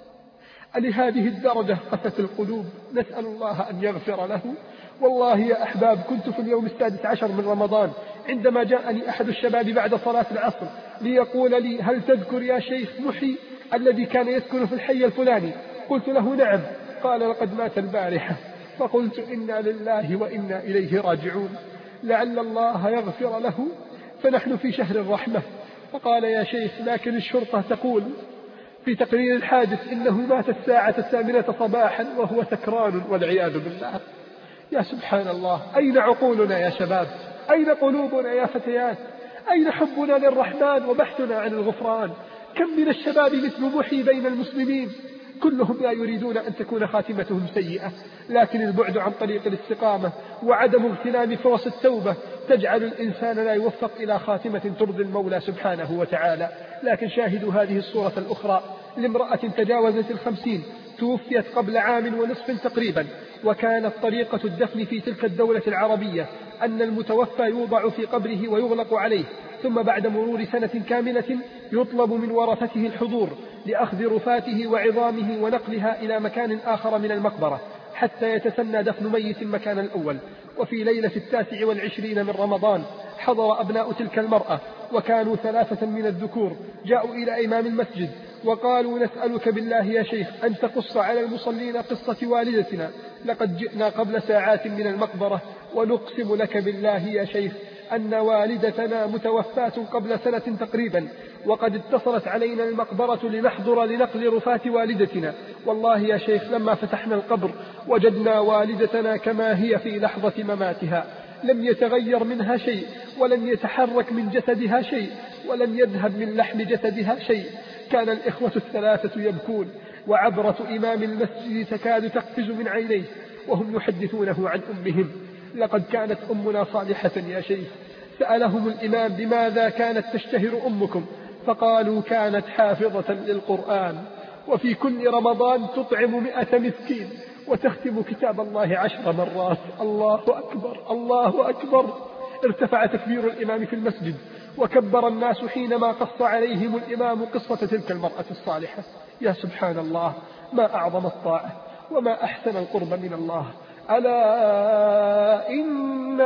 لهذه الدرجة قست القلوب. نسأل الله أن يغفر له. والله يا أحباب، كنت في اليوم السادس عشر من رمضان عندما جاءني أحد الشباب بعد صلاة العصر ليقول لي: هل تذكر يا شيخ محي الذي كان يسكن في الحي الفلاني؟ قلت له: نعم. قال: لقد مات البارحة. فقلت: إنا لله وإنا إليه راجعون، لعل الله يغفر له، فنحن في شهر الرحمة. فقال: يا شيخ، لكن الشرطة تقول في تقرير الحادث إنه مات الساعة الثامنة صباحا وهو سكران والعياذ بالله. يا سبحان الله، أين عقولنا يا شباب؟ أين قلوبنا يا فتيات؟ أين حبنا للرحمن وبحثنا عن الغفران؟ كم من الشباب مثل محي بين المسلمين، كلهم لا يريدون أن تكون خاتمتهم سيئة، لكن البعد عن طريق الاستقامة وعدم اغتنام فرص التوبة تجعل الإنسان لا يوفق إلى خاتمة ترضي المولى سبحانه وتعالى. لكن شاهدوا هذه الصورة الأخرى لامرأة تجاوزت الخمسين، توفيت قبل عام ونصف تقريبا، وكانت طريقة الدفن في تلك الدولة العربية أن المتوفى يوضع في قبره ويغلق عليه، ثم بعد مرور سنة كاملة يطلب من ورثته الحضور لأخذ رفاته وعظامه ونقلها إلى مكان آخر من المقبرة حتى يتسنى دفن ميت مكان الأول. وفي ليلة التاسع والعشرين من رمضان حضر أبناء تلك المرأة، وكانوا ثلاثة من الذكور، جاءوا إلى إمام المسجد وقالوا: نسألك بالله يا شيخ أن تقص على المصلين قصة والدتنا، لقد جئنا قبل ساعات من المقبرة، ونقسم لك بالله يا شيخ أن والدتنا متوفاة قبل سنة تقريبا، وقد اتصلت علينا المقبرة لنحضر لنقل رفاة والدتنا. والله يا شيخ لما فتحنا القبر وجدنا والدتنا كما هي في لحظة مماتها، لم يتغير منها شيء، ولم يتحرك من جسدها شيء، ولم يذهب من لحم جسدها شيء. كان الإخوة الثلاثة يبكون، وعبرة إمام المسجد تكاد تقفز من عينيه وهم يحدثونه عن أمهم. لقد كانت أمنا صالحة يا شيخ. سألهم الإمام: بماذا كانت تشتهر أمكم؟ فقالوا: كانت حافظة للقرآن، وفي كل رمضان تطعم مئة مسكين، وتختم كتاب الله عشر مرات. الله أكبر، الله أكبر. ارتفع تكبير الإمام في المسجد، وكبر الناس حينما قص عليهم الإمام قصة تلك المرأة الصالحة. يا سبحان الله، ما أعظم الطاعة وما أحسن القرب من الله. ألا إن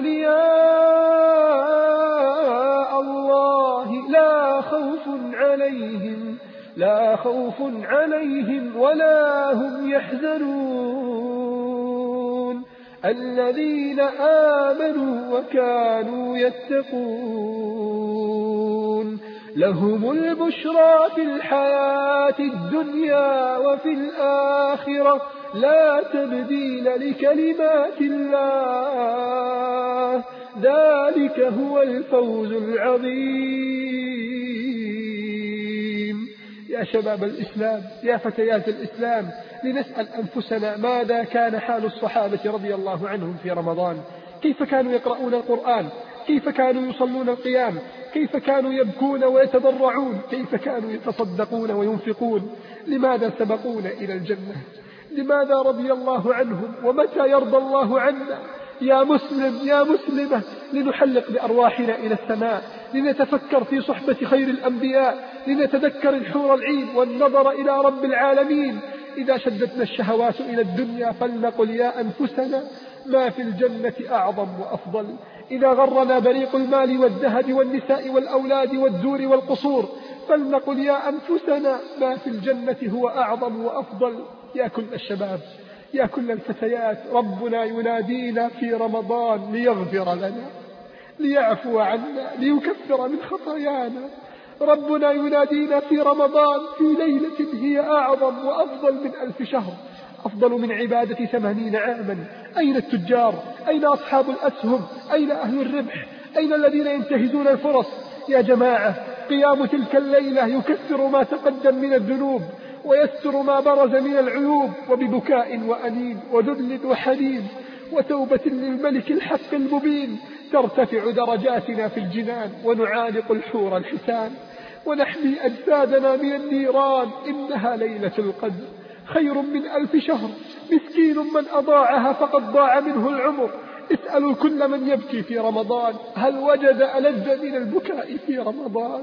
أولياء الله لا خوف عليهم لا خوف عليهم ولا هم يحزنون الذين آمنوا وكانوا يتقون لهم البشرى في الحياة الدنيا وفي الآخرة لا تبديل لكلمات الله ذلك هو الفوز العظيم. يا شباب الإسلام، يا فتيات الإسلام، لنسأل أنفسنا ماذا كان حال الصحابة رضي الله عنهم في رمضان؟ كيف كانوا يقرؤون القرآن؟ كيف كانوا يصلون القيام؟ كيف كانوا يبكون ويتضرعون؟ كيف كانوا يتصدقون وينفقون؟ لماذا سبقونا إلى الجنة؟ لماذا رضي الله عنهم؟ ومتى يرضى الله عنا؟ يا مسلم يا مسلمة، لنحلق بأرواحنا إلى السماء، لنتفكر في صحبة خير الأنبياء، لنتذكر الحور العين والنظر إلى رب العالمين. إذا شدتنا الشهوات إلى الدنيا فلنقل يا أنفسنا ما في الجنة أعظم وأفضل. إذا غرنا بريق المال والذهب والنساء والأولاد والدور والقصور فلنقل يا أنفسنا ما في الجنة هو أعظم وأفضل. يا كل الشباب، يا كل الفتيات، ربنا ينادينا في رمضان ليغفر لنا، ليعفو عنا، ليكفر من خطايانا. ربنا ينادينا في رمضان في ليلة هي أعظم وأفضل من ألف شهر، أفضل من عبادة ثمانين عاما. أين التجار؟ أين أصحاب الأسهم؟ أين أهل الربح؟ أين الذين ينتهزون الفرص؟ يا جماعة، قيام تلك الليلة يكفر ما تقدم من الذنوب ويستر ما برز من العيوب، وببكاء وأنين وذل وحنين وتوبة للملك الحق المبين ترتفع درجاتنا في الجنان ونعانق الحور الحسان ونحمي أجسادنا من النيران. إنها ليلة القدر خير من ألف شهر. مسكين من أضاعها فقد ضاع منه العمر. اسألوا كل من يبكي في رمضان هل وجد ألذ من البكاء في رمضان.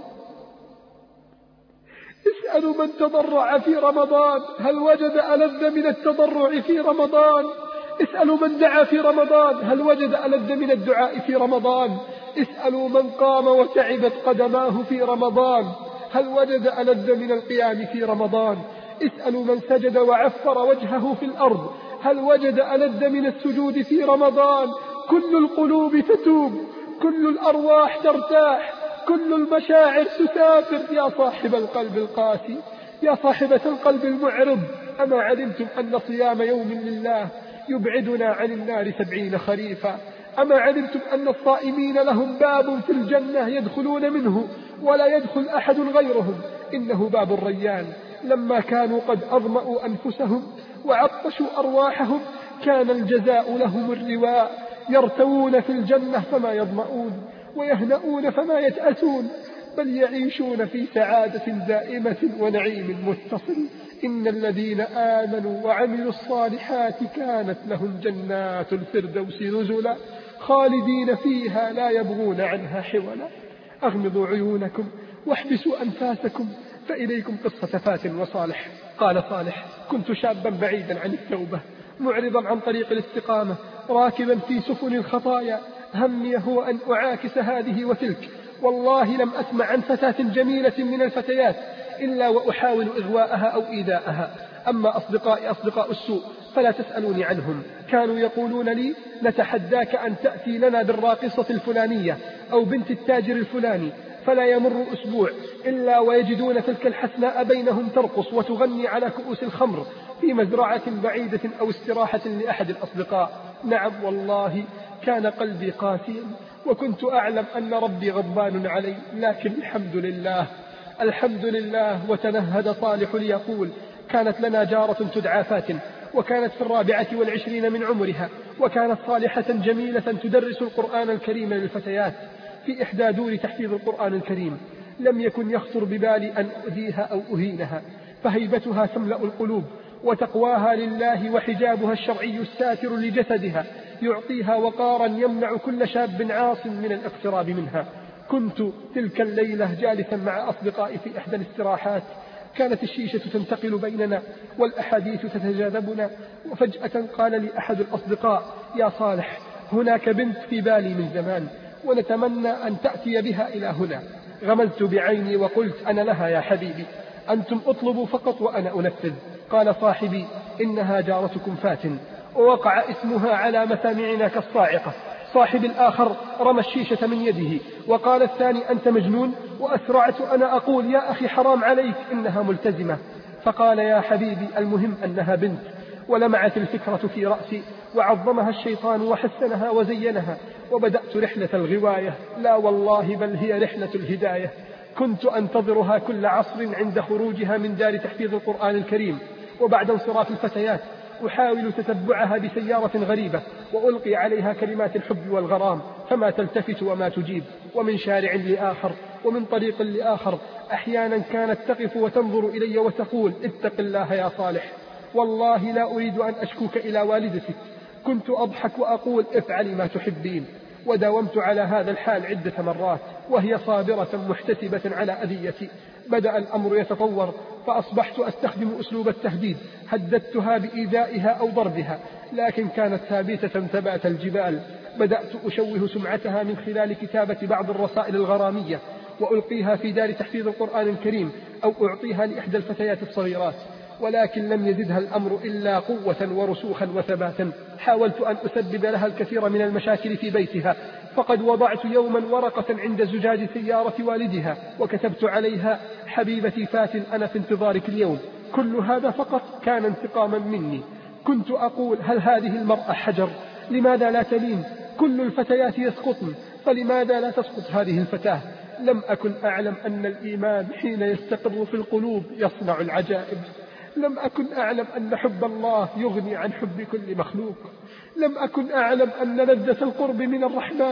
اسألوا من تضرع في رمضان هل وجد ألذ من التضرع في رمضان. اسألوا من دعا في رمضان هل وجد ألذ من الدعاء في رمضان. اسألوا من قام وتعبت قدماه في رمضان هل وجد ألذ من القيام في رمضان. اسألوا من سجد وعفر وجهه في الأرض هل وجد ألذ من السجود في رمضان. كل القلوب تتوب، كل الأرواح ترتاح، كل المشاعر تسافر. يا صاحب القلب القاسي، يا صاحبة القلب المعرض، أما علمتم أن صيام يوم لله يبعدنا عن النار سبعين خريفا؟ أما علمتم أن الصائمين لهم باب في الجنة يدخلون منه ولا يدخل أحد غيرهم؟ إنه باب الريان. لما كانوا قد أظمأوا أنفسهم وعطشوا أرواحهم كان الجزاء لهم الرواء. يرتوون في الجنة فما يظمؤون، ويهنؤون فما يتأسون، بل يعيشون في سعادة دائمة ونعيم متصل. إن الذين آمنوا وعملوا الصالحات كانت لهم جنات الفردوس نزلا خالدين فيها لا يبغون عنها حولا. أغمضوا عيونكم واحبسوا أنفاسكم فإليكم قصة فات وصالح. قال صالح: كنت شابا بعيدا عن التوبة، معرضا عن طريق الاستقامة، راكبا في سفن الخطايا، همي هو أن أعاكس هذه وتلك. والله لم أسمع عن فتاة جميلة من الفتيات إلا وأحاول إغواءها أو إيذاءها. أما أصدقائي أصدقاء السوء فلا تسألوني عنهم، كانوا يقولون لي: نتحداك أن تأتي لنا بالراقصة الفلانية أو بنت التاجر الفلاني. فلا يمر أسبوع إلا ويجدون تلك الحسناء بينهم ترقص وتغني على كؤوس الخمر في مزرعة بعيدة أو استراحة لأحد الأصدقاء. نعم والله كان قلبي قاسيا، وكنت أعلم أن ربي غضبان علي، لكن الحمد لله الحمد لله. وتنهد صالح ليقول: كانت لنا جارة تدعى فاتن، وكانت في الرابعة والعشرين من عمرها، وكانت صالحة جميلة تدرس القرآن الكريم للفتيات في إحدى دور تحفيظ القرآن الكريم. لم يكن يخطر ببالي أن أؤذيها أو أهينها، فهيبتها تملأ القلوب، وتقواها لله وحجابها الشرعي الساتر لجسدها يعطيها وقارا يمنع كل شاب عاص من الاقتراب منها. كنت تلك الليلة جالسا مع أصدقائي في إحدى الاستراحات، كانت الشيشة تنتقل بيننا والأحاديث تتجاذبنا، وفجأة قال لي أحد الأصدقاء: يا صالح، هناك بنت في بالي من زمان، ونتمنى أن تأتي بها إلى هنا. غمزت بعيني وقلت: أنا لها يا حبيبي، أنتم اطلبوا فقط وأنا أنفذ. قال صاحبي: إنها جارتكم فاتن، ووقع اسمها على مسامعنا كالصاعقة. صاحب الآخر رمى الشيشة من يده، وقال الثاني: أنت مجنون؟ وأسرعت أنا أقول: يا أخي حرام عليك، إنها ملتزمة. فقال: يا حبيبي، المهم أنها بنت. ولمعت الفكرة في رأسي، وعظمها الشيطان وحسنها وزينها، وبدأت رحلة الغواية. لا والله، بل هي رحلة الهداية. كنت أنتظرها كل عصر عند خروجها من دار تحفيظ القرآن الكريم، وبعد انصراف الفتيات أحاول تتبعها بسيارة غريبة، وألقي عليها كلمات الحب والغرام، فما تلتفت وما تجيب. ومن شارع لآخر ومن طريق لآخر أحيانا كانت تقف وتنظر إلي وتقول: اتق الله يا صالح، والله لا أريد أن أشكوك إلى والدتك. كنت أضحك وأقول: افعلي ما تحبين. وداومت على هذا الحال عدة مرات، وهي صابرة محتسبة على أذيتي. بدأ الأمر يتطور، فأصبحت أستخدم أسلوب التهديد. هددتها بإيذائها أو ضربها، لكن كانت ثابتة ثبات الجبال. بدأت أشوه سمعتها من خلال كتابة بعض الرسائل الغرامية، وألقيها في دار تحفيظ القرآن الكريم، أو أعطيها لإحدى الفتيات الصغيرات. ولكن لم يزدها الأمر إلا قوة ورسوخا وثباتا. حاولت أن أسبب لها الكثير من المشاكل في بيتها، فقد وضعت يوما ورقة عند زجاج سيارة والدها، وكتبت عليها: حبيبتي فاتن، أنا في انتظارك اليوم. كل هذا فقط كان انتقاما مني. كنت أقول: هل هذه المرأة حجر؟ لماذا لا تلين؟ كل الفتيات يسقطن، فلماذا لا تسقط هذه الفتاة؟ لم أكن أعلم أن الإيمان حين يستقر في القلوب يصنع العجائب. لم أكن أعلم أن حب الله يغني عن حب كل مخلوق. لم أكن أعلم أن لذة القرب من الرحمن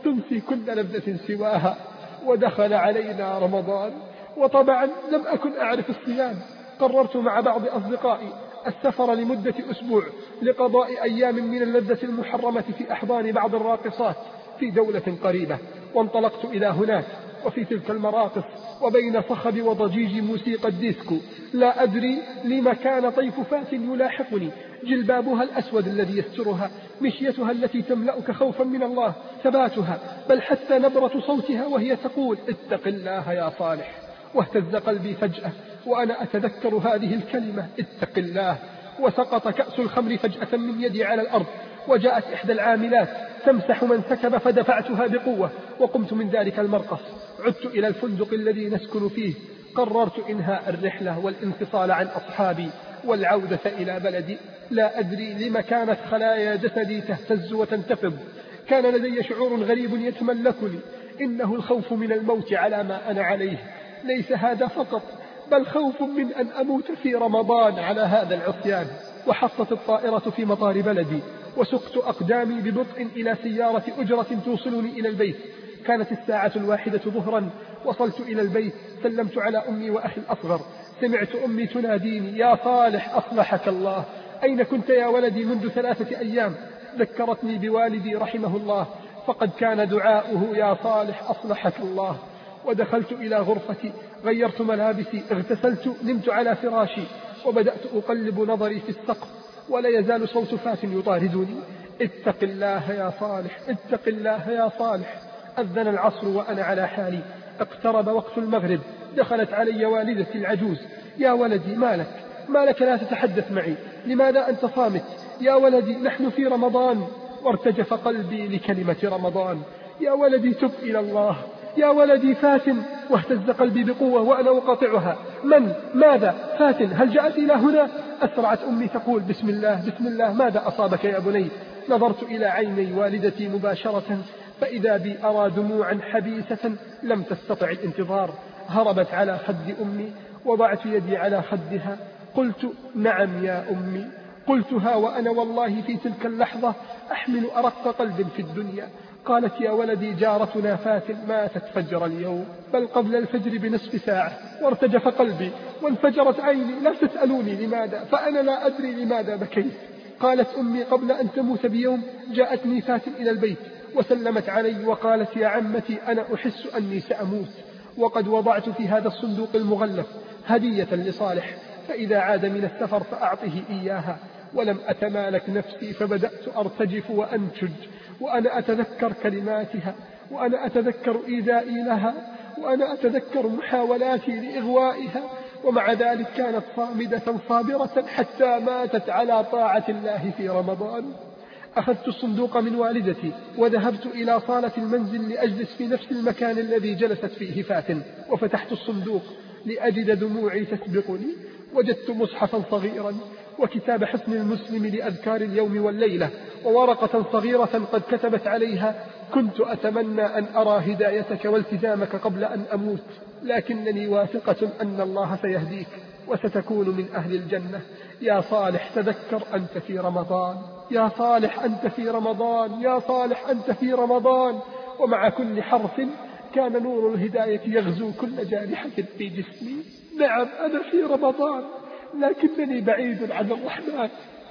تنسي كل لذة سواها. ودخل علينا رمضان، وطبعا لم أكن أعرف الصيام. قررت مع بعض أصدقائي السفر لمدة أسبوع لقضاء أيام من اللذة المحرمة في أحضان بعض الراقصات في دولة قريبة. وانطلقت إلى هناك، وفي تلك المراقص وبين صخب وضجيج موسيقى الديسكو لا أدري لما كان طيف فات يلاحقني، جلبابها الأسود الذي يسترها، مشيتها التي تملأك خوفا من الله، ثباتها، بل حتى نبرة صوتها وهي تقول اتق الله يا صالح. واهتز قلبي فجأة وأنا أتذكر هذه الكلمة اتق الله، وسقط كأس الخمر فجأة من يدي على الأرض، وجاءت إحدى العاملات تمسح من سكب فدفعتها بقوة، وقمت من ذلك المرقص. عدت إلى الفندق الذي نسكن فيه. قررت إنهاء الرحلة والانفصال عن أصحابي والعودة إلى بلدي. لا أدري لما كانت خلايا جسدي تهتز وتنتفض. كان لدي شعور غريب يتملكني، إنه الخوف من الموت على ما أنا عليه. ليس هذا فقط، بل خوف من أن أموت في رمضان على هذا العصيان. وحطت الطائرة في مطار بلدي، وسقت أقدامي ببطء إلى سيارة أجرة توصلني إلى البيت. كانت الساعة الواحدة ظهرا. وصلت إلى البيت، سلمت على أمي وأخي الأصغر. سمعت أمي تناديني يا صالح أصلحك الله، أين كنت يا ولدي منذ ثلاثة أيام؟ ذكرتني بوالدي رحمه الله، فقد كان دعاؤه يا صالح أصلحك الله. ودخلت إلى غرفتي، غيرت ملابسي، اغتسلت، نمت على فراشي، وبدأت أقلب نظري في السقف، ولا يزال صوت فات يطاردني اتق الله يا صالح، اتق الله يا صالح. أذن العصر وأنا على حالي. اقترب وقت المغرب. دخلت علي والدتي العجوز. يا ولدي مالك مالك لا تتحدث معي؟ لماذا أنت صامت؟ يا ولدي نحن في رمضان. وارتجف قلبي لكلمة رمضان. يا ولدي تب إلى الله، يا ولدي فاتن. واهتز قلبي بقوة وأنا أقاطعها. من؟ ماذا؟ فاتن؟ هل جاءت إلى هنا؟ أسرعت أمي تقول بسم الله بسم الله. ماذا أصابك يا بني؟ نظرت إلى عيني والدتي مباشرة، فإذا بي أرى دموعا حبيسة لم تستطع الانتظار. هربت على خد أمي، وضعت يدي على خدها. قلت نعم يا أمي. قلتها وأنا والله في تلك اللحظة أحمل أرق قلب في الدنيا. قالت يا ولدي جارتنا فاتن ماتت فجر اليوم، بل قبل الفجر بنصف ساعة. وارتجف قلبي وانفجرت عيني. لا تسألوني لماذا، فأنا لا أدري لماذا بكيت. قالت أمي قبل أن تموت بيوم جاءتني فاتن إلى البيت وسلمت علي وقالت يا عمتي أنا أحس أني سأموت، وقد وضعت في هذا الصندوق المغلف هدية لصالح، فإذا عاد من السفر فأعطه إياها. ولم أتمالك نفسي، فبدأت أرتجف وأنشج وأنا أتذكر كلماتها، وأنا أتذكر إيذائي لها، وأنا أتذكر محاولاتي لإغوائها. ومع ذلك كانت صامدة صابرة حتى ماتت على طاعة الله في رمضان. أخذت الصندوق من والدتي وذهبت إلى صالة المنزل لأجلس في نفس المكان الذي جلست فيه فاتن. وفتحت الصندوق لأجد دموعي تسبقني. وجدت مصحفا صغيرا وكتاب حسن المسلم لأذكار اليوم والليلة، وورقة صغيرة قد كتبت عليها كنت أتمنى أن أرى هدايتك والتزامك قبل أن أموت، لكنني واثقة أن الله سيهديك وستكون من أهل الجنة. يا صالح تذكر أنت في رمضان، يا صالح أنت في رمضان، يا صالح أنت في رمضان. ومع كل حرف كان نور الهداية يغزو كل جارحة في جسمي. نعم أنا في رمضان لكنني بعيد عن الرحمن.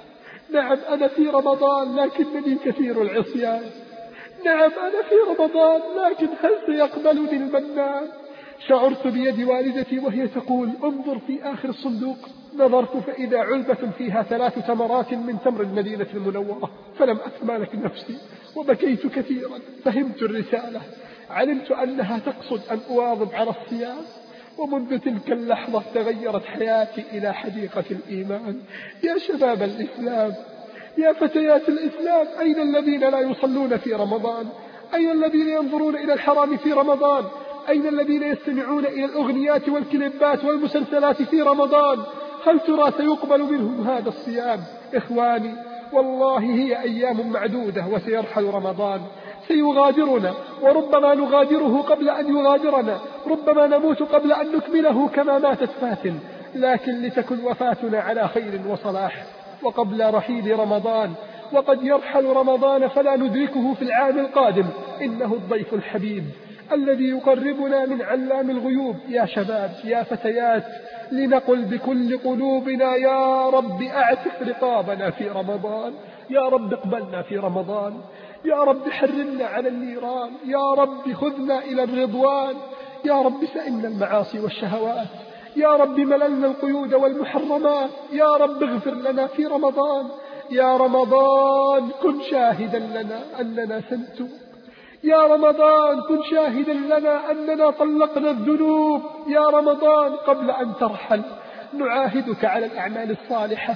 نعم أنا في رمضان لكنني كثير العصيان. نعم أنا في رمضان لكن هل سيقبلني المنان؟ شعرت بيد والدتي وهي تقول انظر في آخر الصندوق. نظرت فإذا علبة فيها ثلاث تمرات من تمر المدينة المنورة، فلم أتمالك نفسي وبكيت كثيرا. فهمت الرسالة، علمت أنها تقصد أن أواظب على الصيام. ومنذ تلك اللحظة تغيرت حياتي إلى حديقة الإيمان. يا شباب الإسلام، يا فتيات الإسلام، أين الذين لا يصلون في رمضان؟ أين الذين ينظرون إلى الحرام في رمضان؟ أين الذين يستمعون إلى الأغنيات والكليبات والمسلسلات في رمضان؟ هل ترى سيقبل منهم هذا الصيام؟ إخواني والله هي أيام معدودة وسيرحل رمضان، سيغادرنا، وربما نغادره قبل أن يغادرنا، ربما نموت قبل أن نكمله كما ماتت فاتن، لكن لتكن وفاتنا على خير وصلاح. وقبل رحيل رمضان وقد يرحل رمضان فلا ندركه في العام القادم. إنه الضيف الحبيب الذي يقربنا من علام الغيوب. يا شباب يا فتيات، لنقل بكل قلوبنا يا رب أعتق رقابنا في رمضان، يا رب اقبلنا في رمضان، يا رب حرمنا على النيران، يا رب خذنا إلى الرضوان، يا رب سئمنا المعاصي والشهوات، يا رب مللنا القيود والمحرمات، يا رب اغفر لنا في رمضان. يا رمضان كن شاهدا لنا أننا سنتوب، يا رمضان كن شاهدا لنا أننا طلقنا الذنوب. يا رمضان قبل أن ترحل نعاهدك على الأعمال الصالحة،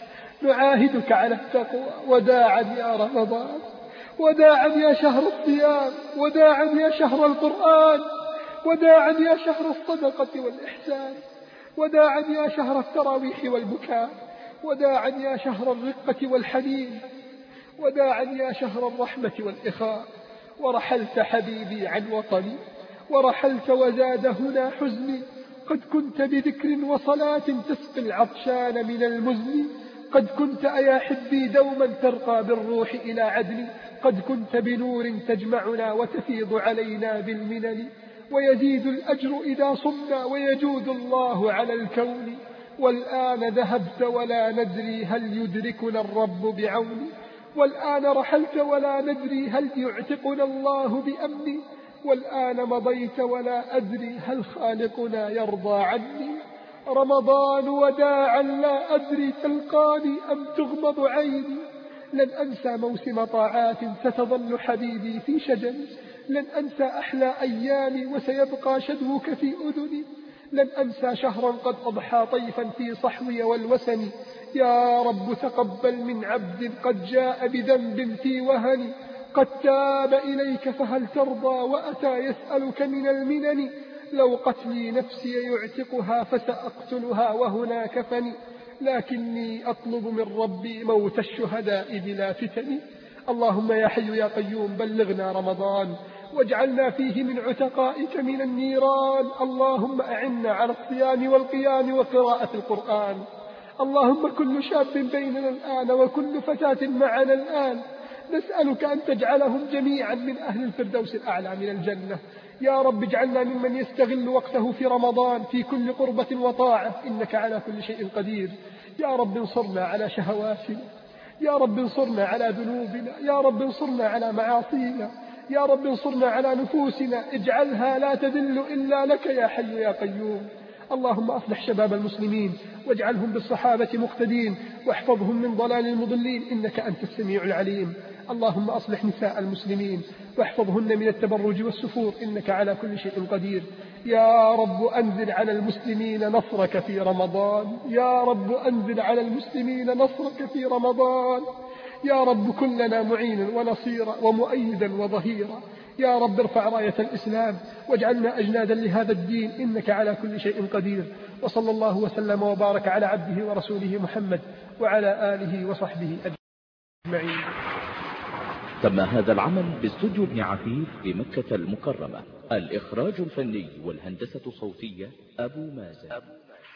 نعاهدك على التقوى. وداعا يا رمضان، وداعا يا شهر الصيام، وداعا يا شهر القرآن، وداعا يا شهر الصدقة والإحسان، وداعا يا شهر التراويح والبكاء، وداعا يا شهر الرقة والحنين، وداعا يا شهر الرحمة والإخاء. ورحلت حبيبي عن وطني، ورحلت وزاد هنا حزني. قد كنت بذكر وصلاة تسقي العطشان من المزن، قد كنت أيا حبي دوما ترقى بالروح إلى عدن، قد كنت بنور تجمعنا وتفيض علينا بالمنن. ويزيد الأجر إذا صمنا ويجود الله على الكون. والآن ذهبت ولا ندري هل يدركنا الرب بعون، والآن رحلت ولا ندري هل يعتقنا الله بأمن، والآن مضيت ولا أدري هل خالقنا يرضى عني. رمضان وداعا لا أدري تلقاني أم تغمض عيني. لن أنسى موسم طاعات ستظل حبيبي في شجني، لن أنسى أحلى أيامي وسيبقى شدوك في أذني، لن أنسى شهرا قد أضحى طيفا في صحوي والوسن. يا رب تقبل من عبد قد جاء بذنب في وهن، قد تاب إليك فهل ترضى وأتى يسألك من المنن. لو قتلي نفسي يعتقها فسأقتلها وهنا كفني، لكني أطلب من ربي موت الشهداء بلا فتن. اللهم يا حي يا قيوم بلغنا رمضان واجعلنا فيه من عتقائك من النيران. اللهم أعنا على الصيام والقيام وقراءة القرآن. اللهم كل شاب بيننا الآن وكل فتاة معنا الآن نسألك أن تجعلهم جميعا من أهل الفردوس الأعلى من الجنة. يا رب اجعلنا ممن يستغل وقته في رمضان في كل قربة وطاعة، إنك على كل شيء قدير. يا رب انصرنا على شهواتنا، يا رب انصرنا على ذنوبنا، يا رب انصرنا على معاصينا، يا رب انصرنا على نفوسنا، اجعلها لا تذل إلا لك يا حي يا قيوم. اللهم أصلح شباب المسلمين واجعلهم بالصحابة مقتدين، واحفظهم من ضلال المضلين إنك أنت السميع العليم. اللهم أصلح نساء المسلمين واحفظهن من التبرج والسفور إنك على كل شيء قدير. يا رب أنزل على المسلمين نصرك في رمضان، يا رب أنزل على المسلمين نصرك في رمضان. يا رب كن لنا معينا ونصيرا ومؤيدا وظهيرا. يا رب ارفع راية الإسلام واجعلنا أجنادا لهذا الدين إنك على كل شيء قدير. وصلى الله وسلم وبارك على عبده ورسوله محمد وعلى آله وصحبه أجمعين. تم هذا العمل باستوديو ابن عفيف بمكة المكرمة. الإخراج الفني والهندسة الصوتية أبو مازن.